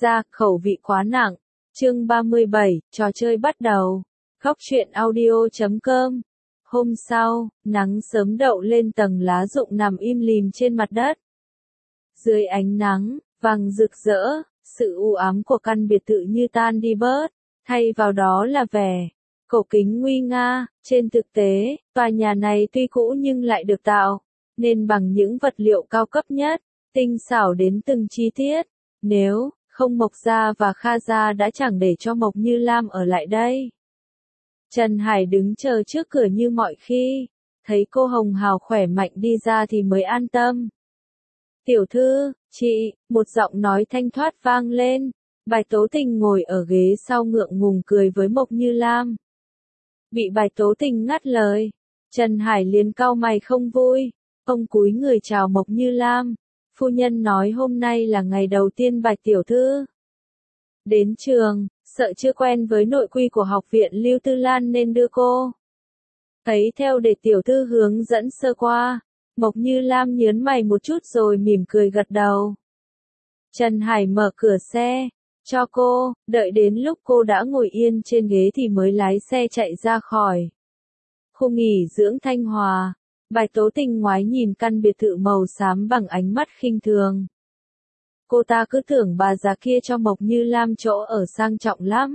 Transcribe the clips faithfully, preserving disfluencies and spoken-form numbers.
ra, khẩu vị quá nặng. Chương ba mươi bảy, trò chơi bắt đầu. Khóc chuyện audio chấm com. Hôm sau, nắng sớm đậu lên tầng lá rụng nằm im lìm trên mặt đất. Dưới ánh nắng, vàng rực rỡ, sự u ám của căn biệt thự như tan đi bớt, thay vào đó là vẻ cổ kính nguy nga. Trên thực tế, tòa nhà này tuy cũ nhưng lại được tạo nên bằng những vật liệu cao cấp nhất, tinh xảo đến từng chi tiết. Nếu không Mộc Gia và Kha Gia đã chẳng để cho Mộc Như Lam ở lại đây. Trần Hải đứng chờ trước cửa như mọi khi, thấy cô Hồng Hào khỏe mạnh đi ra thì mới an tâm. Tiểu thư, chị, một giọng nói thanh thoát vang lên. Bạch Tố Tình ngồi ở ghế sau ngượng ngùng cười với Mộc Như Lam. Bị Bạch Tố Tình ngắt lời, Trần Hải liền cau mày không vui. Ông cúi người chào Mộc Như Lam. Phu nhân nói hôm nay là ngày đầu tiên Bạch tiểu thư đến trường, sợ chưa quen với nội quy của học viện Lưu Tư Lan nên đưa cô thấy theo để tiểu thư hướng dẫn sơ qua. Mộc Như Lam nhớn mày một chút rồi mỉm cười gật đầu. Trần Hải mở cửa xe cho cô, đợi đến lúc cô đã ngồi yên trên ghế thì mới lái xe chạy ra khỏi khu nghỉ dưỡng Thanh Hòa. Bạch Tố Tình ngoái nhìn căn biệt thự màu xám bằng ánh mắt khinh thường. Cô ta cứ tưởng bà già kia cho Mộc Như Lam chỗ ở sang trọng lắm.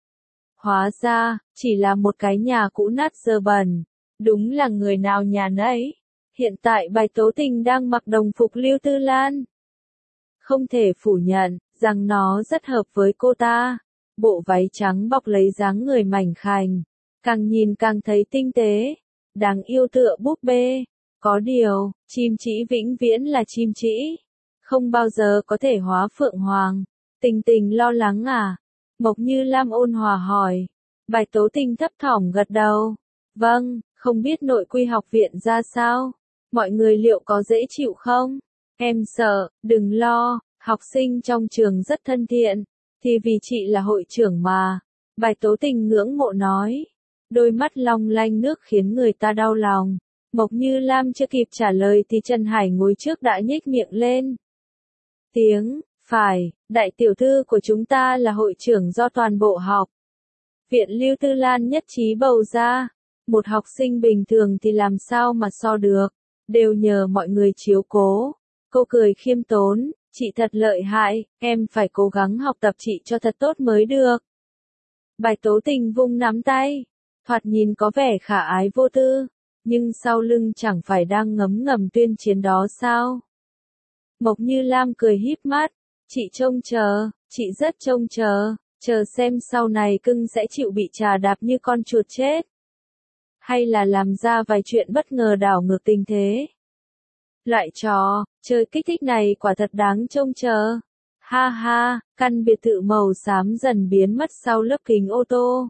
Hóa ra, chỉ là một cái nhà cũ nát dơ bẩn. Đúng là người nào nhà nấy. Hiện tại Bạch Tố Tình đang mặc đồng phục Lưu Tư Lan. Không thể phủ nhận rằng nó rất hợp với cô ta. Bộ váy trắng bọc lấy dáng người mảnh khảnh, càng nhìn càng thấy tinh tế, đáng yêu tựa búp bê. Có điều, chim chỉ vĩnh viễn là chim chỉ, không bao giờ có thể hóa phượng hoàng. Tình Tình lo lắng à? Mộc Như Lam ôn hòa hỏi. Bạch Tố Tình thấp thỏm gật đầu. Vâng, không biết nội quy học viện ra sao? Mọi người liệu có dễ chịu không? Em sợ, đừng lo, học sinh trong trường rất thân thiện, thì vì chị là hội trưởng mà. Bạch Tố Tình ngưỡng mộ nói. Đôi mắt long lanh nước khiến người ta đau lòng. Mộc Như Lam chưa kịp trả lời thì Trần Hải ngồi trước đã nhếch miệng lên. Tiếng, phải, đại tiểu thư của chúng ta là hội trưởng do toàn bộ học viện Lưu Tư Lan nhất trí bầu ra. Một học sinh bình thường thì làm sao mà so được, đều nhờ mọi người chiếu cố. Cô cười khiêm tốn, chị thật lợi hại, em phải cố gắng học tập chị cho thật tốt mới được. Bạch Tố Tình vung nắm tay, thoạt nhìn có vẻ khả ái vô tư, nhưng sau lưng chẳng phải đang ngấm ngầm tuyên chiến đó sao? Mộc Như Lam cười híp mắt, chị trông chờ, chị rất trông chờ, chờ xem sau này cưng sẽ chịu bị trà đạp như con chuột chết. Hay là làm ra vài chuyện bất ngờ đảo ngược tình thế. Loại trò chơi kích thích này quả thật đáng trông chờ. Ha ha, căn biệt thự màu xám dần biến mất sau lớp kính ô tô.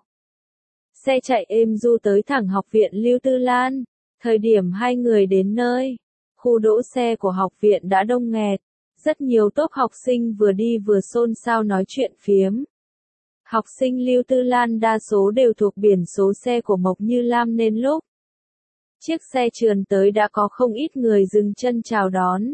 Xe chạy êm du tới thẳng học viện Lưu Tư Lan. Thời điểm hai người đến nơi, khu đỗ xe của học viện đã đông nghẹt. Rất nhiều tốp học sinh vừa đi vừa xôn xao nói chuyện phiếm. Học sinh Lưu Tư Lan đa số đều thuộc biển số xe của Mộc Như Lam nên lúc chiếc xe trườn tới đã có không ít người dừng chân chào đón.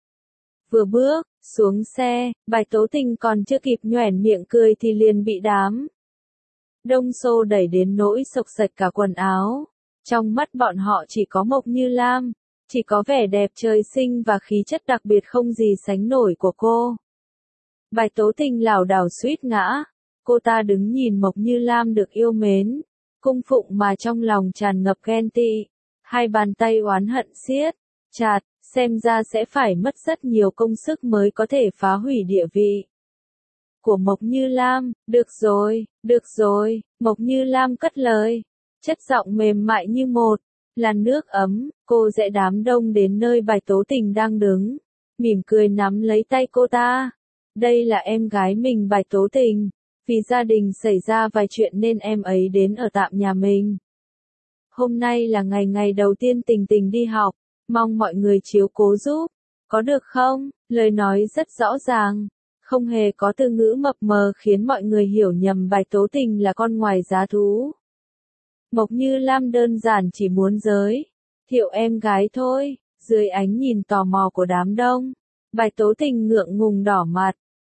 Vừa bước xuống xe, Bạch Tố Tình còn chưa kịp nhoẻn miệng cười thì liền bị đám đông xô đẩy đến nỗi xộc xệch cả quần áo. Trong mắt bọn họ chỉ có Mộc Như Lam, chỉ có vẻ đẹp trời sinh và khí chất đặc biệt không gì sánh nổi của cô. Bạch Tố Tình lảo đảo suýt ngã. Cô ta đứng nhìn Mộc Như Lam được yêu mến, cung phụng mà trong lòng tràn ngập ghen tị. Hai bàn tay oán hận siết chặt, xem ra sẽ phải mất rất nhiều công sức mới có thể phá hủy địa vị của Mộc Như Lam. Được rồi, được rồi, Mộc Như Lam cất lời, chất giọng mềm mại như một làn nước ấm. Cô dễ đám đông đến nơi Bạch Tố Tình đang đứng, mỉm cười nắm lấy tay cô ta. Đây là em gái mình Bạch Tố Tình, vì gia đình xảy ra vài chuyện nên em ấy đến ở tạm nhà mình. Hôm nay là ngày ngày đầu tiên Tình Tình đi học, mong mọi người chiếu cố giúp, có được không? Lời nói rất rõ ràng, không hề có từ ngữ mập mờ khiến mọi người hiểu nhầm Bạch Tố Tình là con ngoài giá thú. Mộc Như Lam đơn giản chỉ muốn giới thiệu em gái thôi. Dưới ánh nhìn tò mò của đám đông, Bạch Tố Tình ngượng ngùng đỏ mặt,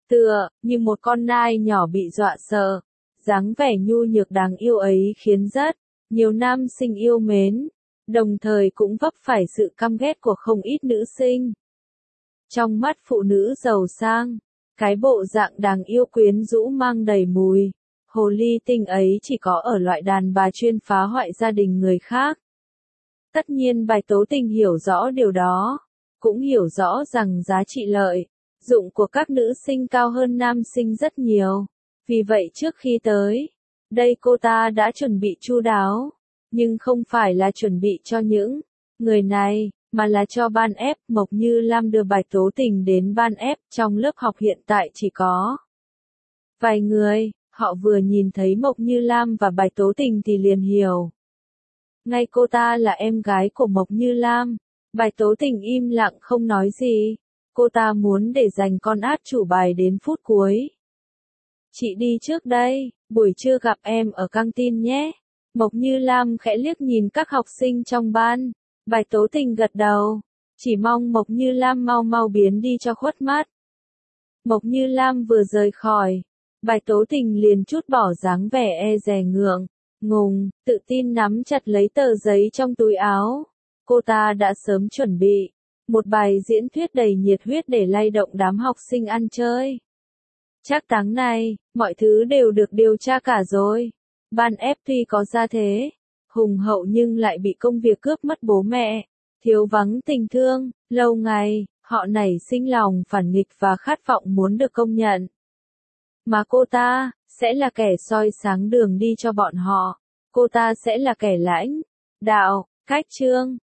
Tựa như một con nai nhỏ bị dọa sợ, dáng vẻ nhu nhược đáng yêu ấy khiến rất nhiều nam sinh yêu mến, đồng thời cũng vấp phải sự căm ghét của không ít nữ sinh. Trong mắt phụ nữ giàu sang, cái bộ dạng đáng yêu quyến rũ mang đầy mùi hồ ly tinh ấy chỉ có ở loại đàn bà chuyên phá hoại gia đình người khác. Tất nhiên Bạch Tố Tình hiểu rõ điều đó, cũng hiểu rõ rằng giá trị lợi dụng của các nữ sinh cao hơn nam sinh rất nhiều. Vì vậy trước khi tới đây cô ta đã chuẩn bị chu đáo, nhưng không phải là chuẩn bị cho những người này, mà là cho ban ép. Mộc Như Lam đưa Bạch Tố Tình đến ban ép, trong lớp học hiện tại chỉ có vài người, họ vừa nhìn thấy Mộc Như Lam và Bạch Tố Tình thì liền hiểu ngay cô ta là em gái của Mộc Như Lam. Bạch Tố Tình im lặng không nói gì, cô ta muốn để dành con át chủ bài đến phút cuối. Chị đi trước đây, buổi trưa gặp em ở căng tin nhé. Mộc Như Lam khẽ liếc nhìn các học sinh trong ban. Bạch Tố Tình gật đầu, chỉ mong Mộc Như Lam mau mau biến đi cho khuất mắt. Mộc Như Lam vừa rời khỏi, Bạch Tố Tình liền trút bỏ dáng vẻ e dè ngượng ngùng, tự tin nắm chặt lấy tờ giấy trong túi áo. Cô ta đã sớm chuẩn bị một bài diễn thuyết đầy nhiệt huyết để lay động đám học sinh ăn chơi. Chắc tháng này, mọi thứ đều được điều tra cả rồi. Ban ép tuy có gia thế hùng hậu nhưng lại bị công việc cướp mất bố mẹ, thiếu vắng tình thương, lâu ngày, họ nảy sinh lòng phản nghịch và khát vọng muốn được công nhận. Mà cô ta, sẽ là kẻ soi sáng đường đi cho bọn họ. Cô ta sẽ là kẻ lãnh đạo, cách chương,